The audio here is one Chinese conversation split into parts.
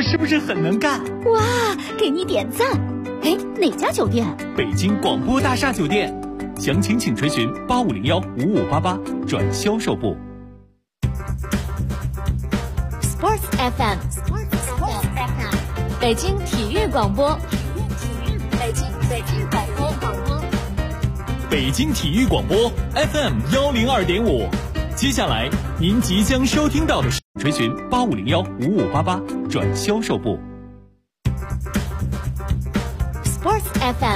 我是不是很能干？ 哇，给你点赞！哎，哪家酒店？ 北京广播大厦酒店。详情请垂询85015588转销售部。 Sports FM， 北京体育广播，北京广播， 北京体育广播 FM102.5。接下来您即将收听到的是垂询85015588转销售部。 Sports FM，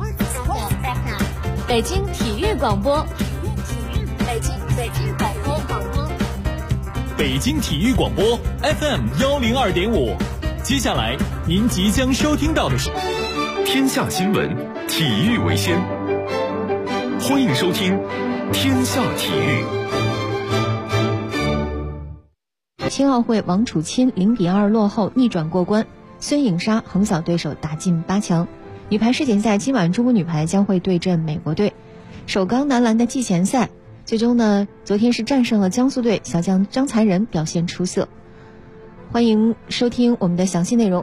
北京体育广播，北京广播， 北京体育广播 FM102.5。接下来您即将收听到的是天下新闻，体育为先。欢迎收听天下体育。 青奥会王楚钦0-2落后逆转过关，孙颖莎横扫对手打进8强。女排世锦赛今晚中国女排将会对阵美国队。首钢男篮的季前赛最终呢，昨天是战胜了江苏队，小将张才仁表现出色。欢迎收听我们的详细内容。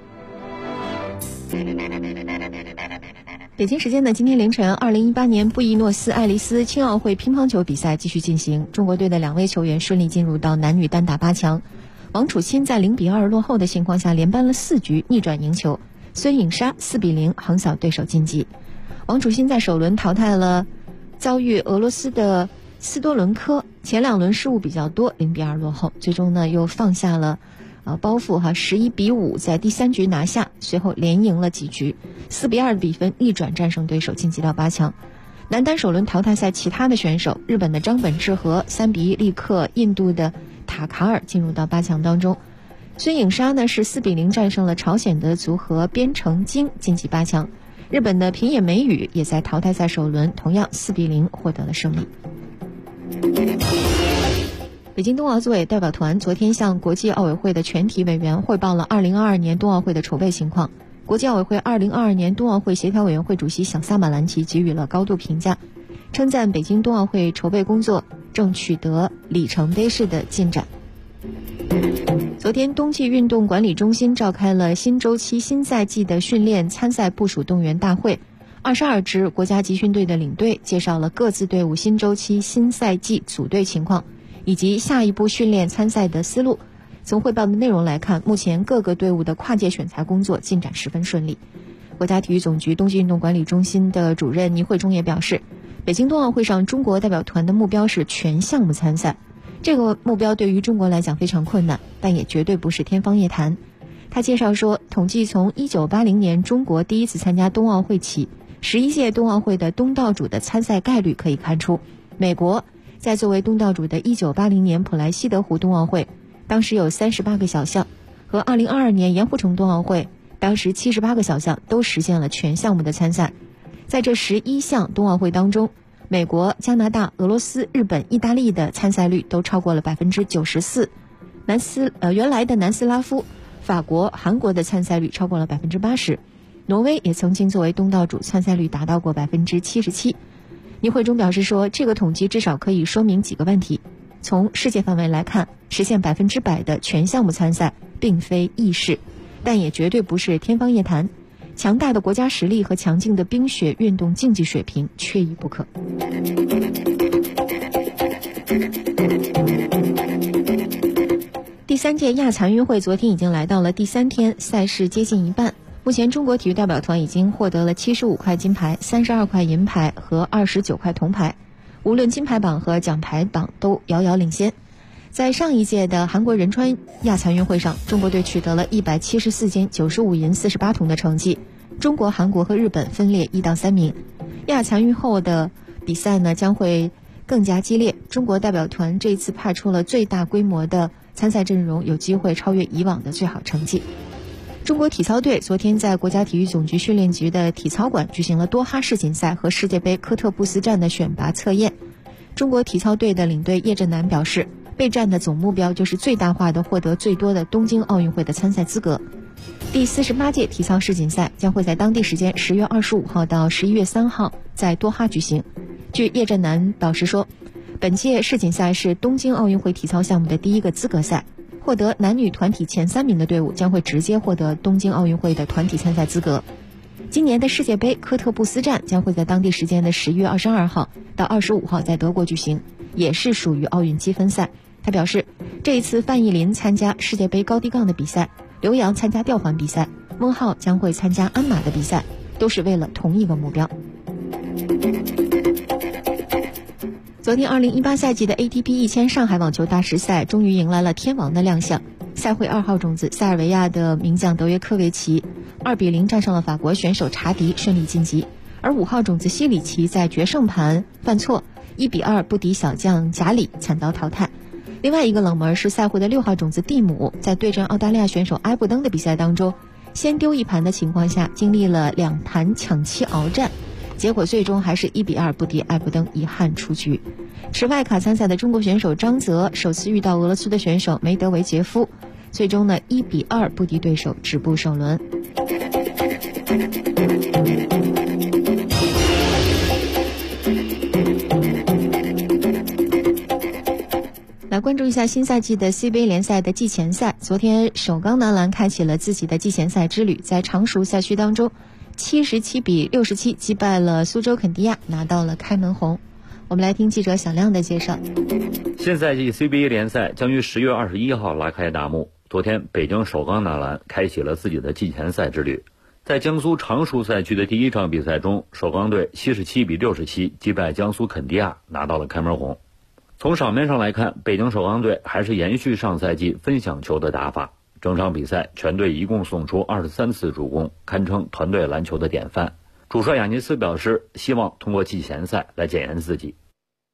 北京时间的今天凌晨，2018年布宜诺斯艾利斯青奥会乒乓球比赛继续进行，中国队的2位球员顺利进入到男女单打8强。王楚钦在0-2落后的情况下连扳了4局，逆转赢球。孙颖莎4-0横扫对手晋级。王楚钦在首轮淘汰了遭遇俄罗斯的斯多伦科，前2轮失误比较多，0-2落后，最终呢又放下了包袱11-5在第3局拿下，随后连赢了几局，4-2的比分逆转战胜对手，晋级到8强。男单首轮淘汰赛其他的选手，日本的张本智和3-1力克印度的塔卡尔，进入到8强当中。孙颖莎呢是4-0战胜了朝鲜的组合边成京，晋级8强。日本的平野美宇也在淘汰赛首轮同样4-0获得了胜利。北京冬奥组委代表团昨天向国际奥委会的全体委员汇报了2022年冬奥会的筹备情况。国际奥委会2022年冬奥会协调委员会主席小萨马兰奇给予了高度评价，称赞北京冬奥会筹备工作正取得里程碑式的进展。昨天，冬季运动管理中心召开了新周期新赛季的训练参赛部署动员大会。22支国家集训队的领队介绍了各自队伍新周期新赛季组队情况，以及下一步训练参赛的思路。从汇报的内容来看，目前各个队伍的跨界选材工作进展十分顺利。国家体育总局冬季运动管理中心的主任倪慧中也表示，北京冬奥会上中国代表团的目标是全项目参赛。这个目标对于中国来讲非常困难，但也绝对不是天方夜谭。他介绍说，统计从1980年中国第一次参加冬奥会起，11届冬奥会的东道主的参赛概率可以看出，美国在作为东道主的1980年普莱西德湖冬奥会，当时有38个小项，和2022年盐湖城冬奥会，当时78个小项都实现了全项目的参赛。在这11项冬奥会当中，美国、加拿大、俄罗斯、日本、意大利的参赛率都超过了94%，原来的南斯拉夫、法国、韩国的参赛率超过了80%，挪威也曾经作为东道主，参赛率达到过77%。倪慧中表示说，这个统计至少可以说明几个问题。从世界范围来看，实现100%的全项目参赛并非易事，但也绝对不是天方夜谭。强大的国家实力和强劲的冰雪运动竞技水平缺一不可。第3届亚残运会昨天已经来到了第3天，赛事接近一半。目前中国体育代表团已经获得了75块金牌、32块银牌和29块铜牌，无论金牌榜和奖牌榜都遥遥领先。在上一届的韩国仁川亚残运会上，中国队取得了174金、95银、48铜的成绩，中国、韩国和日本分列1到3名。亚残运后的比赛呢将会更加激烈，中国代表团这一次派出了最大规模的参赛阵容，有机会超越以往的最好成绩。中国体操队昨天在国家体育总局训练局的体操馆举行了多哈世锦赛和世界杯科特布斯站的选拔测验。中国体操队的领队叶振南表示，备战的总目标就是最大化的获得最多的东京奥运会的参赛资格。第48届体操世锦赛将会在当地时间10月25号到11月3号在多哈举行。据叶振南表示说，本届世锦赛是东京奥运会体操项目的第一个资格赛， 获得男女团体前3名的队伍将会直接获得东京奥运会的团体参赛资格。今年的世界杯科特布斯站将会在当地时间的10月22号到25号在德国举行，也是属于奥运积分赛。他表示，这一次范逸林参加世界杯高低杠的比赛，刘洋参加吊环比赛，孟浩将会参加鞍马的比赛，都是为了同一个目标。昨天2018赛季的 ATP 1000上海网球大师赛终于迎来了天王的亮相，赛会2号种子塞尔维亚的名将德约科维奇2-0战胜了法国选手查迪，顺利晋级。而5号种子西里奇在决胜盘犯错，1-2不敌小将贾里，惨遭淘汰。另外一个冷门是赛会的6号种子蒂姆，在对阵澳大利亚选手埃布登的比赛当中，先丢1盘的情况下，经历了2盘抢七鏖战，结果最终还是1-2不敌埃布登，遗憾出局。持外卡参赛的中国选手张泽首次遇到俄罗斯的选手梅德韦杰夫，最终呢1-2不敌对手，止步首轮。来关注一下新赛季的 CBA 联赛的季前赛。昨天首钢男篮开启了自己的季前赛之旅，在常熟赛区当中77-67击败了苏州肯迪亚，拿到了开门红。我们来听记者小亮的介绍。 新赛季 CBA 联赛将于10月21号拉开大幕。昨天北京首钢男篮开启了自己的季前赛之旅，在江苏常熟赛区的第一场比赛中，首钢队77-67击败江苏肯迪亚，拿到了开门红。从场面上来看，北京首钢队还是延续上赛季分享球的打法，整场比赛全队一共送出23次助攻，堪称团队篮球的典范。主帅亚尼斯表示，希望通过季前赛来检验自己。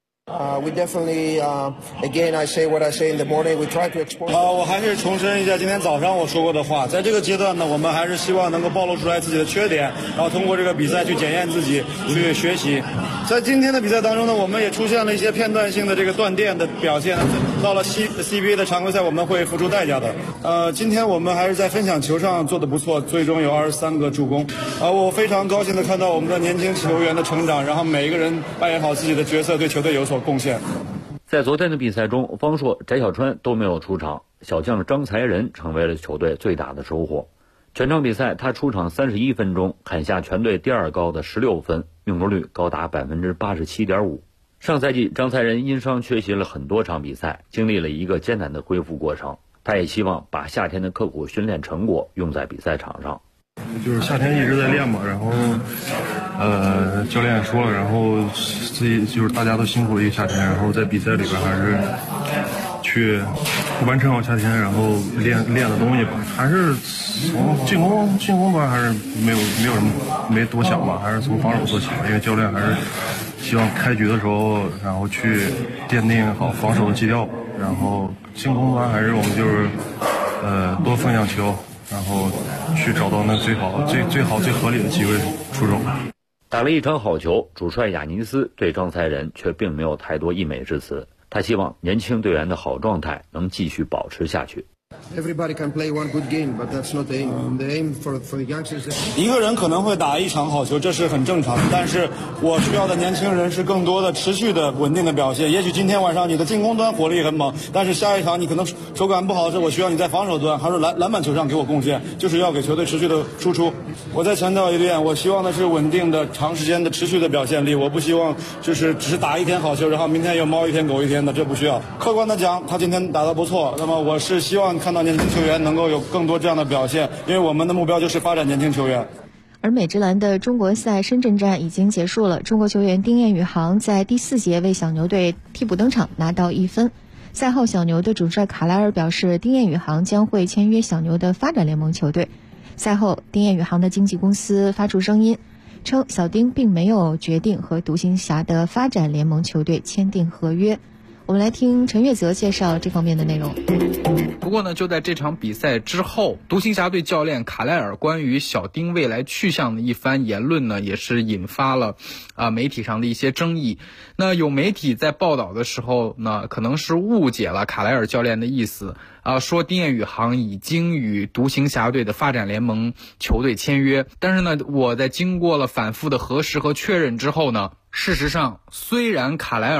We definitely, again, I say what I say in the morning. We try to expose. 我还是重申一下今天早上我说过的话，在这个阶段呢，我们还是希望能够暴露出来自己的缺点，然后通过这个比赛去检验自己，去学习。在今天的比赛当中呢，我们也出现了一些片段性的这个断电的表现，到了 CBA 的常规赛我们会付出代价的。今天我们还是在分享球上做得不错，最终有23个助攻。我非常高兴的看到我们的年轻球员的成长，然后每一个人扮演好自己的角色，对球队有所贡献。 在昨天的比赛中，方硕、翟小川都没有出场，小将张才仁成为了球队最大的收获。全场比赛他出场31分钟，砍下全队第2高的16分，命中率高达 87.5%。上赛季张才仁因伤缺席了很多场比赛，经历了一个艰难的恢复过程。他也希望把夏天的刻苦训练成果用在比赛场上。 就是夏天一直在练嘛，然后教练也说了，然后自己就是大家都辛苦了一个夏天，然后在比赛里边还是去完成好夏天，然后练的东西吧，还是从进攻端还是没有什么没多想吧，还是从防守做起吧，因为教练还是希望开局的时候，然后去奠定好防守的基调，然后进攻端还是我们就是多分享球，然后去找到那最好最合理的机会出手。 打了一场好球，主帅亚尼斯对张才仁却并没有太多溢美之词，他希望年轻队员的好状态能继续保持下去。 Everybody can play one good game, but that's not the aim. The aim for the youngsters. 一个人可能会打一场好球，这是很正常的。但是我需要的年轻人是更多的持续的稳定的表现。也许今天晚上你的进攻端火力很猛，但是下一场你可能手感不好的时候，我需要你在防守端还是篮板球上给我贡献，就是要给球队持续的输出。我再强调一点，我希望的是稳定的、长时间的、持续的表现力。我不希望就是只是打一天好球，然后明天又猫一天狗一天的，这不需要。客观的讲，他今天打得不错，那么我是希望看到年轻球员能够有更多这样的表现，因为我们的目标就是发展年轻球员。 而美职篮的中国赛深圳站已经结束了，中国球员丁彦雨航在第4节为小牛队替补登场，拿到1分。赛后小牛的主帅卡莱尔表示，丁彦雨航将会签约小牛的发展联盟球队。赛后丁彦雨航的经纪公司发出声音，称小丁并没有决定和独行侠的发展联盟球队签订合约。我们来听陈月泽介绍这方面的内容。 不过呢，就在这场比赛之后，独行侠队教练卡莱尔关于小丁未来去向的一番言论呢，也是引发了媒体上的一些争议。那有媒体在报道的时候呢，可能是误解了卡莱尔教练的意思说丁彦雨航已经与独行侠队的发展联盟球队签约。但是呢，我在经过了反复的核实和确认之后呢，事实上虽然卡莱尔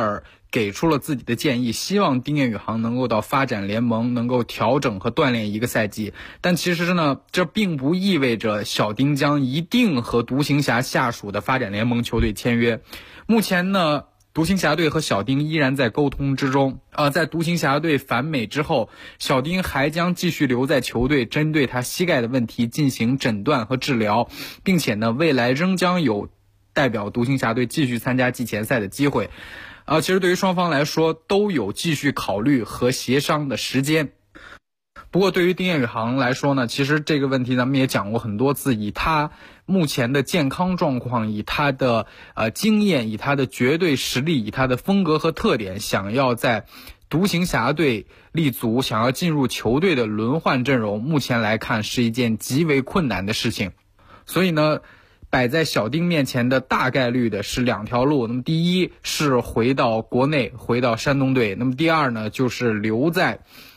给出了自己的建议，希望丁彦雨航能够到发展联盟能够调整和锻炼一个赛季。但其实呢，这并不意味着小丁将一定和独行侠下属的发展联盟球队签约。目前呢，独行侠队和小丁依然在沟通之中。在独行侠队返美之后，小丁还将继续留在球队，针对他膝盖的问题进行诊断和治疗，并且呢，未来仍将有代表独行侠队继续参加季前赛的机会。其实对于双方来说都有继续考虑和协商的时间。不过对于丁彦雨航来说呢，其实这个问题咱们也讲过很多次，以他目前的健康状况，以他的经验，以他的绝对实力，以他的风格和特点，想要在独行侠队立足，想要进入球队的轮换阵容，目前来看是一件极为困难的事情。所以呢，摆在小丁面前的大概率的是两条路。那么第一是回到国内，回到山东队。那么第二呢，就是留在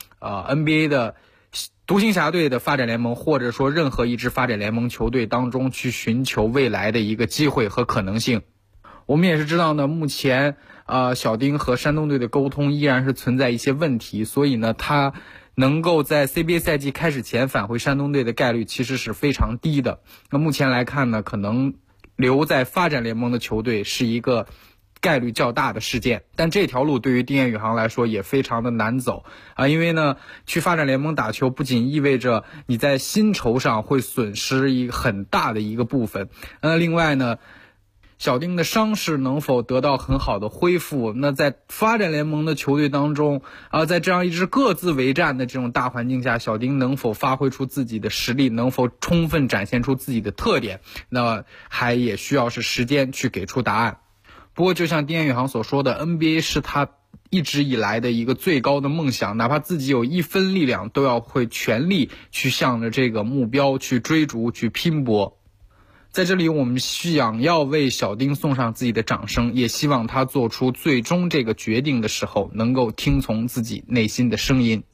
NBA 的独行侠队的发展联盟，或者说任何一支发展联盟球队当中去寻求未来的一个机会和可能性。我们也是知道呢，目前小丁和山东队的沟通依然是存在一些问题，所以呢，他能够在 CBA 赛季开始前返回山东队的概率其实是非常低的。那目前来看呢，可能留在发展联盟的球队是一个概率较大的事件。但这条路对于丁彦雨航来说也非常的难走因为呢，去发展联盟打球不仅意味着你在薪酬上会损失一个很大的一个部分，另外呢，小丁的伤势能否得到很好的恢复，那在发展联盟的球队当中在这样一支各自为战的这种大环境下，小丁能否发挥出自己的实力，能否充分展现出自己的特点，那还也需要是时间去给出答案。不过就像丁彦雨航所说的， NBA 是他一直以来的一个最高的梦想，哪怕自己有一分力量都要会全力去向着这个目标去追逐去拼搏。在这里我们想要为小丁送上自己的掌声，也希望他做出最终这个决定的时候能够听从自己内心的声音。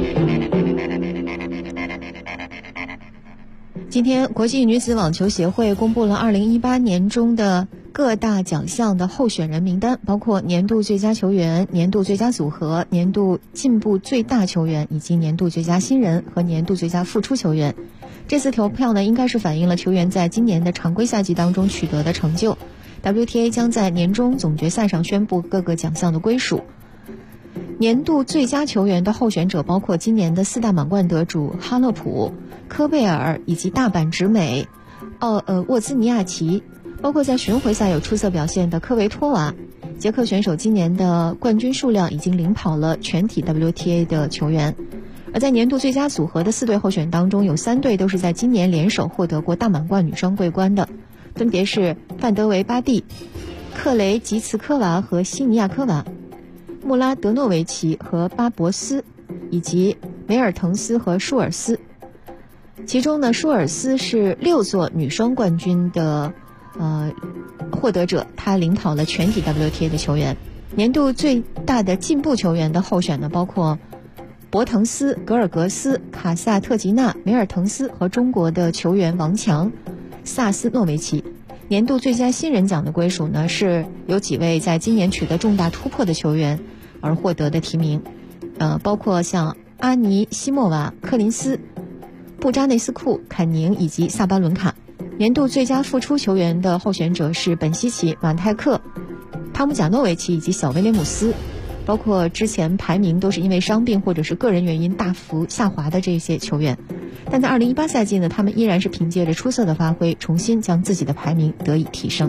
今天国际女子网球协会公布了2018年中的各大奖项的候选人名单，包括年度最佳球员、年度最佳组合、年度进步最大球员以及年度最佳新人和年度最佳复出球员。这次投票呢，应该是反映了球员在今年的常规赛季当中取得的成就。WTA 将在年终总决赛上宣布各个奖项的归属。年度最佳球员的候选者包括今年的4大满贯得主哈勒普、科贝尔以及大阪直美、沃兹尼亚奇，包括在巡回赛有出色表现的科维托娃。捷克选手今年的冠军数量已经领跑了全体 WTA 的球员。而在年度最佳组合的4队候选当中，有3队都是在今年联手获得过大满贯女双桂冠的，分别是范德维巴蒂、克雷吉茨科娃和西尼亚科娃、穆拉德诺维奇和巴博斯，以及梅尔滕斯和舒尔斯。其中呢，舒尔斯是6座女双冠军的获得者，他领跑了全体 WTA 的球员。年度最大的进步球员的候选呢，包括博滕斯、格尔格斯、卡萨特吉娜、梅尔滕斯和中国的球员王强、萨斯诺维奇。年度最佳新人奖的归属呢，是有几位在今年取得重大突破的球员而获得的提名，包括像阿尼西莫娃、柯林斯、布扎内斯库、坎宁以及萨巴伦卡。年度最佳复出球员的候选者是本西奇、马泰克、帕姆贾诺维奇以及小威廉姆斯，包括之前排名都是因为伤病或者是个人原因大幅下滑的这些球员，但在2018赛季呢，他们依然是凭借着出色的发挥，重新将自己的排名得以提升。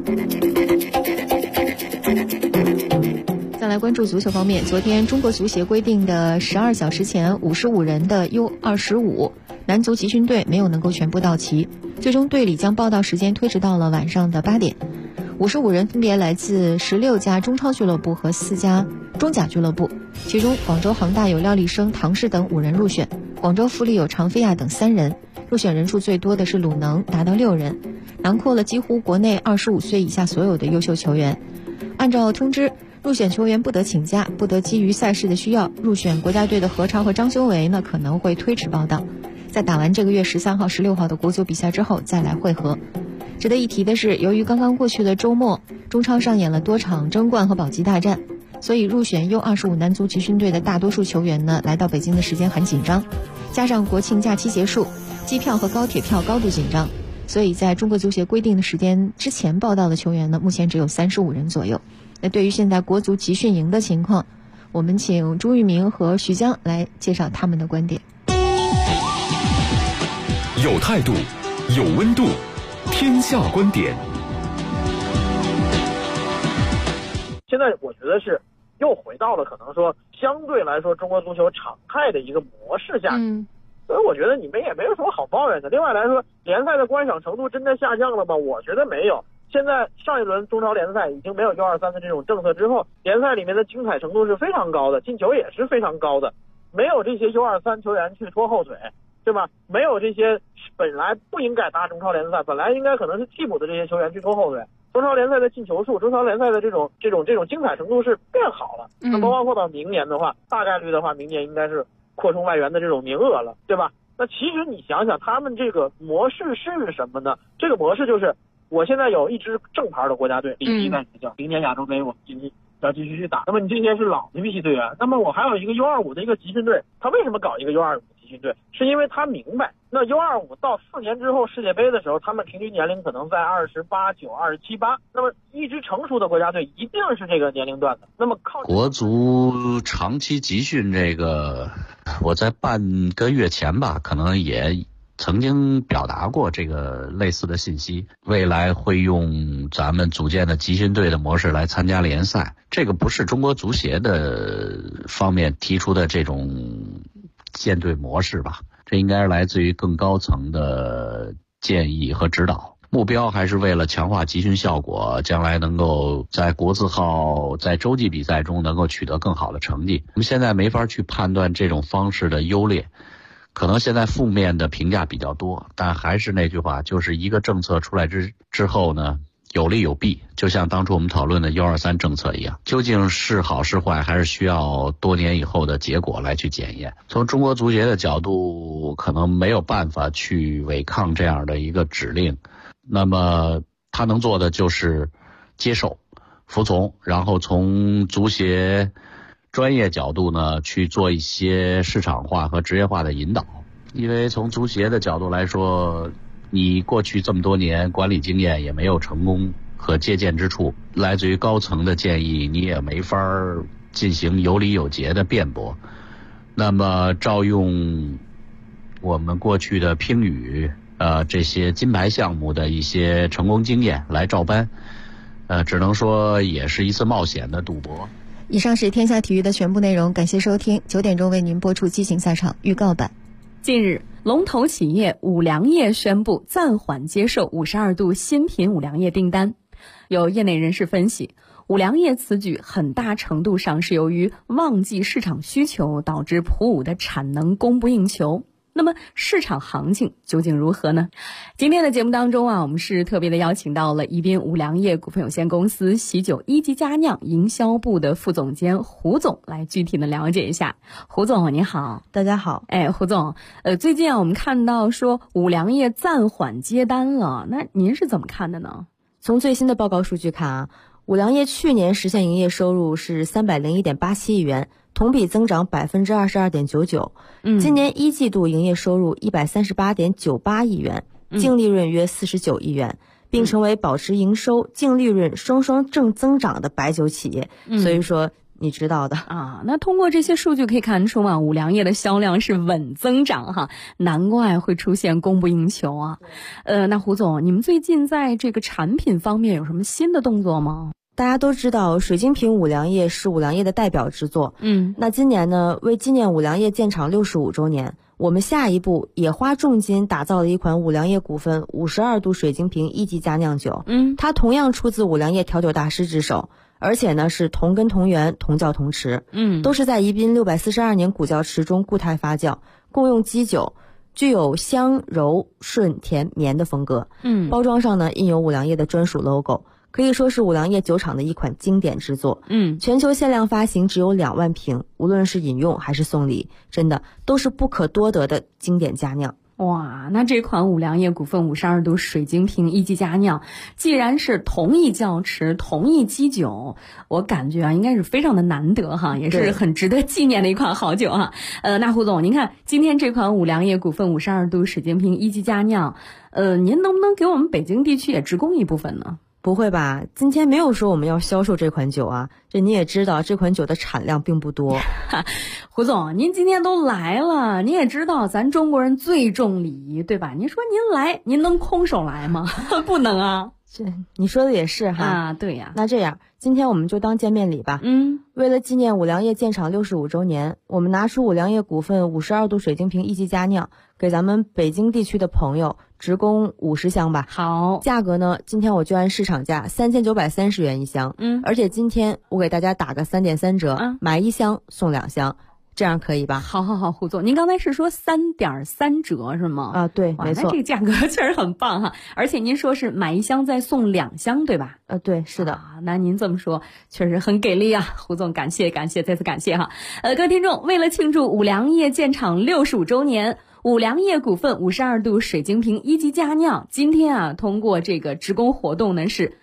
再来关注足球方面，昨天中国足协规定的12小时前55人的 U25 男足集训队没有能够全部到齐，最终队里将报到时间推迟到了晚上的8点。55人分别来自16家中超俱乐部和4家中甲俱乐部，其中广州恒大有廖立生、唐氏等5人入选，广州富力有常飞亚等3人，入选人数最多的是鲁能，达到6人，囊括了几乎国内25岁以下所有的优秀球员。按照通知，入选球员不得请假，不得基于赛事的需要入选国家队的何超和张修为呢可能会推迟报到，在打完这个月13号、16号的国足比赛之后再来会合。值得一提的是，由于刚刚过去的周末中超上演了多场争冠和保级大战， 所以入选 U25 男足集训队的大多数球员呢，来到北京的时间很紧张，加上国庆假期结束，机票和高铁票高度紧张，所以在中国足协规定的时间之前报到的球员呢，目前只有35人左右。那对于现在国足集训营的情况，我们请朱玉明和徐江来介绍他们的观点。 有态度，有温度，天下观点。 现在我觉得是又回到了可能说相对来说中国足球常态的一个模式下，所以我觉得你们也没有什么好抱怨的。另外来说，联赛的观赏程度真的下降了吗？我觉得没有。现在上一轮中超联赛已经没有 U23 的这种政策之后，联赛里面的精彩程度是非常高的，进球也是非常高的，没有这些 U23 球员去拖后腿，对吧？没有这些本来不应该打中超联赛，本来应该可能是替补的这些球员去拖后腿。中超联赛的进球数，中超联赛的这种精彩程度是变好了。那么包括到明年的话，大概率的话，明年应该是扩充外援的这种名额了，对吧？那其实你想想，他们这个模式是什么呢？这个模式就是，我现在有一支正牌的国家队，里在学校，明年亚洲杯我们要继续去打。那么你这些是老的 V 系队员，那么我还有一个 U25 的一个集训队，他为什么搞一个 U25 的集训队？是因为他明白，那 U25 到4年之后世界杯的时候，他们平均年龄可能在28、9、27、8，那么一支成熟的国家队一定是这个年龄段的。那么靠国足长期集训这个，我在半个月前吧，可能也曾经表达过这个类似的信息，未来会用咱们组建的集训队的模式来参加联赛。这个不是中国足协的方面提出的这种建队模式吧，这应该是来自于更高层的建议和指导，目标还是为了强化集训效果，将来能够在国字号在洲际比赛中能够取得更好的成绩。我们现在没法去判断这种方式的优劣，可能现在负面的评价比较多，但还是那句话，就是一个政策出来之后呢，有利有弊，就像当初我们讨论的 U23 政策一样，究竟是好是坏，还是需要多年以后的结果来去检验。从中国足协的角度，可能没有办法去违抗这样的一个指令，那么他能做的就是接受、服从，然后从足协专业角度呢去做一些市场化和职业化的引导。因为从足协的角度来说，你过去这么多年管理经验也没有成功和借鉴之处，来自于高层的建议你也没法进行有理有节的辩驳，那么照用我们过去的乒羽这些金牌项目的一些成功经验来照搬，只能说也是一次冒险的赌博。 以上是天下体育的全部内容，感谢收听。9点钟为您播出激情赛场预告版。 近日，龙头企业五粮液宣布暂缓接受52度新品五粮液订单。有业内人士分析，五粮液此举很大程度上是由于旺季市场需求导致普五的产能供不应求。那么市场行情究竟如何呢？今天的节目当中我们是特别的邀请到了宜宾五粮液股份有限公司喜酒一级佳酿营销部的副总监胡总来具体的了解一下。胡总你好。 大家好。 胡总，最近我们看到说五粮液暂缓接单了，那您是怎么看的呢？ 从最新的报告数据看五粮液去年实现营业收入是301.87亿元，同比增长22.99%。今年一季度营业收入138.98亿元，净利润约49亿元，并成为保持营收、净利润双双正增长的白酒企业。所以说你知道的那通过这些数据可以看出五粮液的销量是稳增长哈，难怪会出现供不应求啊。那胡总，你们最近在这个产品方面有什么新的动作吗？ 大家都知道水晶瓶五粮液是五粮液的代表之作。那今年呢，为纪念五粮液建厂65周年，我们下一步也花重金打造了一款五粮液股份52度水晶瓶一级佳酿酒。它同样出自五粮液调酒大师之手，而且呢是同根同源同窖同池。都是在宜宾642年古窖池中固态发酵，共用基酒，具有香柔顺甜绵的风格。包装上呢印有五粮液的专属 logo，可以说是五粮液酒厂的一款经典之作。全球限量发行只有2万瓶，无论是饮用还是送礼，真的都是不可多得的经典佳酿。 哇，那这款五粮液股份52度水晶瓶一级佳酿，既然是同一窖池、同一基酒，我感觉啊，应该是非常的难得哈，也是很值得纪念的一款好酒哈。那胡总，您看今天这款五粮液股份52度水晶瓶一级佳酿，您能不能给我们北京地区也直供一部分呢？ 不会吧，今天没有说我们要销售这款酒啊，这你也知道这款酒的产量并不多。 胡总，您今天都来了，您也知道咱中国人最重礼仪，对吧？您说您来，您能空手来吗？不能啊。 这你说的也是哈。 啊，对呀。 那这样，今天我们就当见面礼吧。为了纪念五粮液建厂65周年，我们拿出五粮液股份52度水晶瓶一级佳酿，给咱们北京地区的朋友直供50箱吧。 好， 价格呢，今天我就按市场价3930元一箱。而且今天我给大家打个3.3折，买1箱送2箱。这样可以吧？ 好，胡总，您刚才是说3.3折是吗？ 啊，对，没错。 那这个价格确实很棒哈，而且您说是买1箱再送2箱，对吧？ 对，是的。 那您这么说确实很给力啊，胡总，感谢，再次感谢哈。各位听众，为了庆祝五粮液建厂65周年，五粮液股份52度水晶瓶一级佳酿，今天啊，通过这个直供活动呢是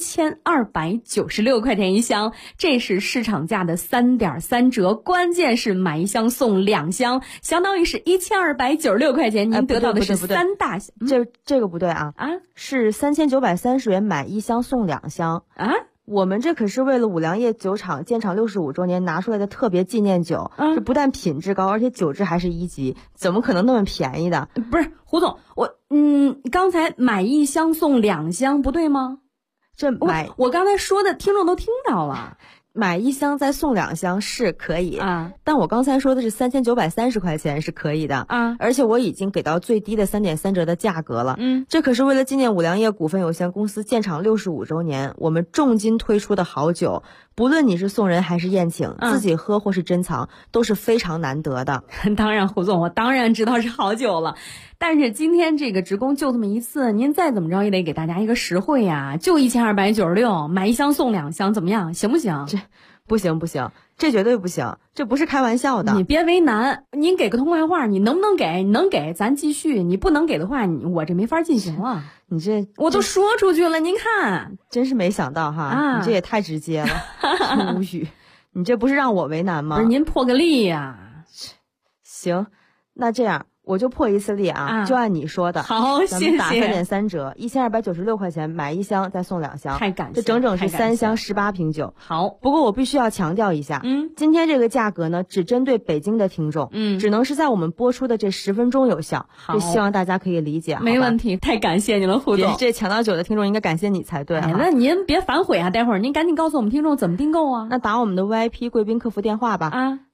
1296块钱一箱，这是市场价的3.3折，关键是买1箱送2箱，相当于是1296块钱，您得到的是3大箱。 这个不对啊！是3930元买1箱送2箱啊！我们这可是为了五粮液酒厂建厂65周年拿出来的特别纪念酒，这不但品质高，而且酒质还是1级，怎么可能那么便宜的？ 不是胡总，刚才买1箱送2箱不对吗？我刚才说的听众都听到了， 买1箱再送2箱是可以啊，但我刚才说的是3930块钱是可以的啊，而且我已经给到最低的3.3折的价格了。这可是为了纪念五粮液股份有限公司建厂65周年，我们重金推出的好酒，不论你是送人还是宴请，自己喝或是珍藏，都是非常难得的。 当然，胡总，我当然知道是好酒了。但是今天这个直供就这么一次，您再怎么着也得给大家一个实惠呀，就1296，买1箱送2箱，怎么样？行不行？ 这不行，这绝对不行，这不是开玩笑的。 你别为难，您给个痛快话，你能不能给？你能给咱继续，你不能给的话，我这没法进行了。 你这我都说出去了，您看， 真是没想到哈，你这也太直接了，无语。你这不是让我为难吗？ 不是，您破个例呀。 行，那这样。我就破一次例啊，就按你说的。 好，谢谢。 咱们打3.3折，1296块钱买1箱再送2箱， 太感谢。 这整整是3箱18瓶酒。 好， 不过我必须要强调一下，今天这个价格呢，只针对北京的听众，只能是在我们播出的这10分钟有效。 好， 希望大家可以理解。 没问题，太感谢你了，胡总。 这抢到酒的听众应该感谢你才对。 那您别反悔啊，待会儿您赶紧告诉我们听众怎么订购啊。 那打我们的 VIP 贵宾客服电话吧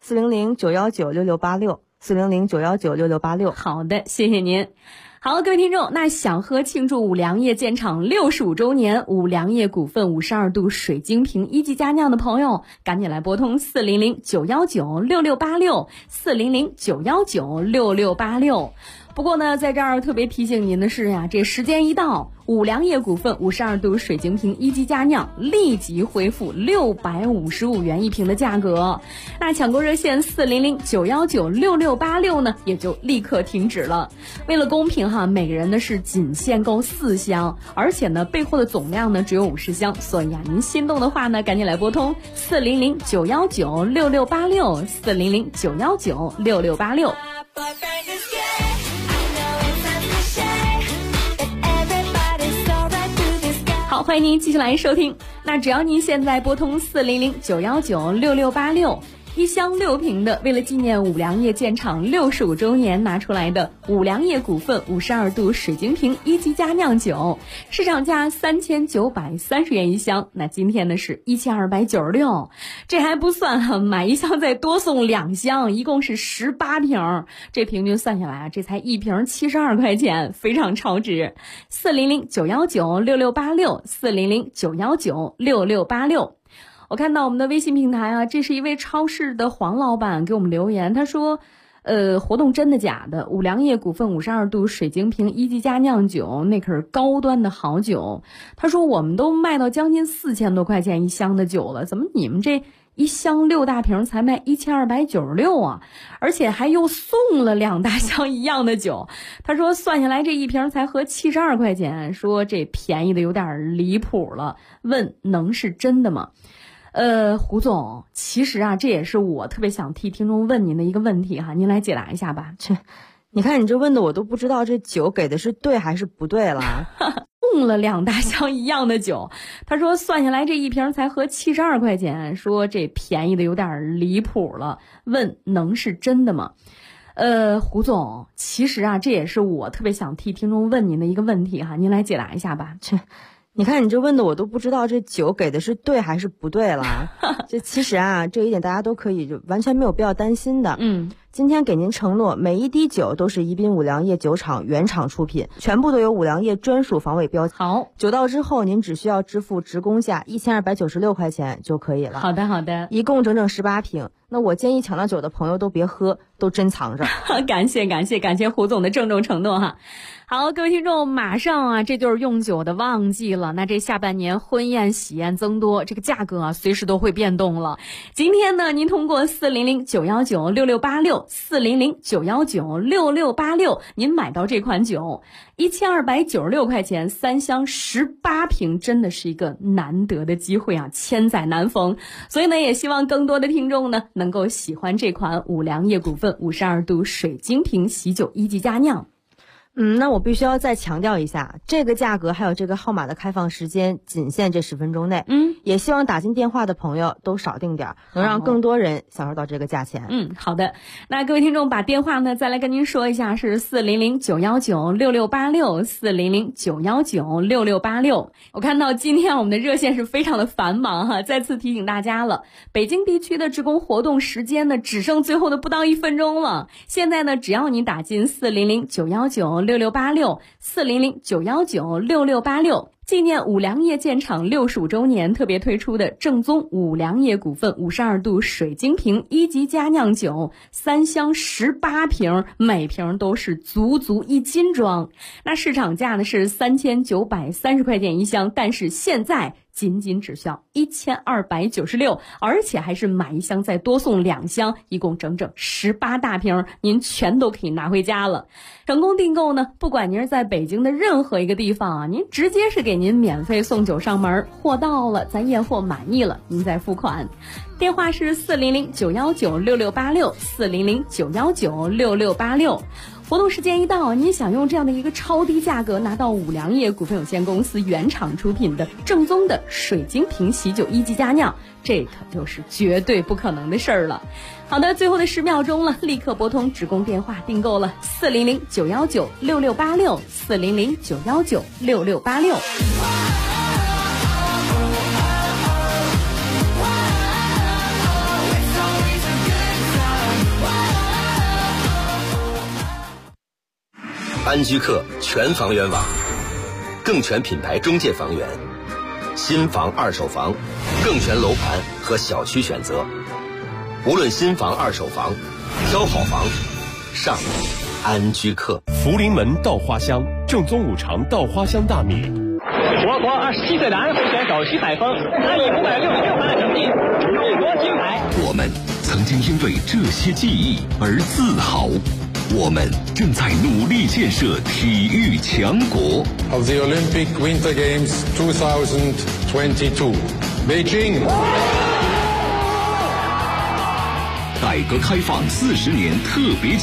，400-919-6686。400-919-6686。 好的，谢谢您。好，各位听众，那想喝庆祝五粮液建厂65周年五粮液股份52度水晶瓶一级佳酿的朋友，赶紧来拨通400-919-6686，400-919-6686。不过呢，在这儿特别提醒您的是呀，这时间一到，五粮液股份52度水晶瓶一级佳酿立即恢复655元一瓶的价格。那抢购热线400-919-6686呢，也就立刻停止了。为了公平哈，每个人呢是仅限购4箱，而且呢备货的总量呢只有50箱，所以啊，您心动的话呢，赶紧来拨通400-919-6686，400-919-6686。好，欢迎您继续来收听。那只要您现在拨通400-919-6686，一箱6瓶的，为了纪念五粮液建厂65周年拿出来的五粮液股份52度水晶瓶一级佳酿酒，市场价3930元一箱，那今天呢是1296，这还不算哈，买1箱再多送2箱，一共是18瓶，这平均算下来啊，这才1瓶72块钱，非常超值。400-919-6686， 400-919-6686。我看到我们的微信平台啊，这是一位超市的黄老板给我们留言，他说活动真的假的？五粮液股份52度水晶瓶一级佳酿酒，那可是高端的好酒。他说我们都卖到将近4000多块钱一箱的酒了，怎么你们这一箱6大瓶才卖1296啊，而且还又送了2大箱一样的酒。他说算下来这一瓶才合72块钱，说这便宜的有点离谱了，问能是真的吗？胡总，其实啊，这也是我特别想替听众问您的一个问题哈，您来解答一下吧。 你看你这问的我都不知道这酒给的是对还是不对了。 送了2大箱一样的酒，他说算下来这一瓶才合72块钱，说这便宜的有点离谱了，问能是真的吗？胡总，其实啊，这也是我特别想替听众问您的一个问题哈，您来解答一下吧。 你看你这问的我都不知道这酒给的是对还是不对了。这其实啊，这一点大家都可以就完全没有必要担心的。今天给您承诺，每一滴酒都是宜宾五粮液酒厂原厂出品，全部都有五粮液专属防伪标签。 好， 酒到之后您只需要支付职工价1296块钱就可以了。 好的好的， 一共整整18瓶。那我建议抢到酒的朋友都别喝，都珍藏着。 感谢胡总的郑重承诺哈。好，各位听众，马上啊，这就是用酒的旺季了。那这下半年婚宴喜宴增多，这个价格啊，随时都会变动了。今天呢，您通过400-919-6686，400-919-6686，您买到这款酒，1296块钱，3箱18瓶，真的是一个难得的机会啊，千载难逢。所以呢，也希望更多的听众呢，能够喜欢这款五粮液股份52度水晶瓶喜酒1级佳酿。 那我必须要再强调一下，这个价格还有这个号码的开放时间仅限这10分钟内。也希望打进电话的朋友都少订点，能让更多人享受到这个价钱。 好的。那各位听众把电话呢再来跟您说一下，是400-919-6686，400-919-6686。我看到今天我们的热线是非常的繁忙哈，再次提醒大家了，北京地区的职工活动时间呢只剩最后的不到1分钟了。现在呢，只要你打进400-919-6686，400-919-6686，纪念五粮液建厂65周年特别推出的正宗五粮液股份52度水晶瓶1级佳酿酒，3箱18瓶，每瓶都是足1斤装。那市场价呢是3930块钱一箱，但是现在仅只需要1296，而且还是买一箱再多送2箱，一共整整18大瓶，您全都可以拿回家了。成功订购呢，不管您是在北京的任何一个地方啊，您直接是给您免费送酒上门，货到了咱验货满意了您再付款。电话是400-919-6686，400-919-6686。活动时间一到，您想用这样的一个超低价格拿到五粮液股份有限公司原厂出品的正宗的水晶瓶喜酒1级佳酿，这可就是绝对不可能的事儿了。好的，最后的10秒钟了，立刻拨通职工电话订购了400-919-6686， 400-919-6686。 安居客全房源网，更全品牌中介房源，新房二手房，更全楼盘和小区选择。无论新房二手房，挑好房上安居客。 福临门稻花香，正宗五常稻花香大米。 我国27岁的安徽选手徐采峰拿以566分的成绩荣夺金牌。 我们曾经因为这些记忆而自豪。我们正在努力建设体育强国。 Of the Olympic Winter Games 2022, Beijing. 改革开放40年特别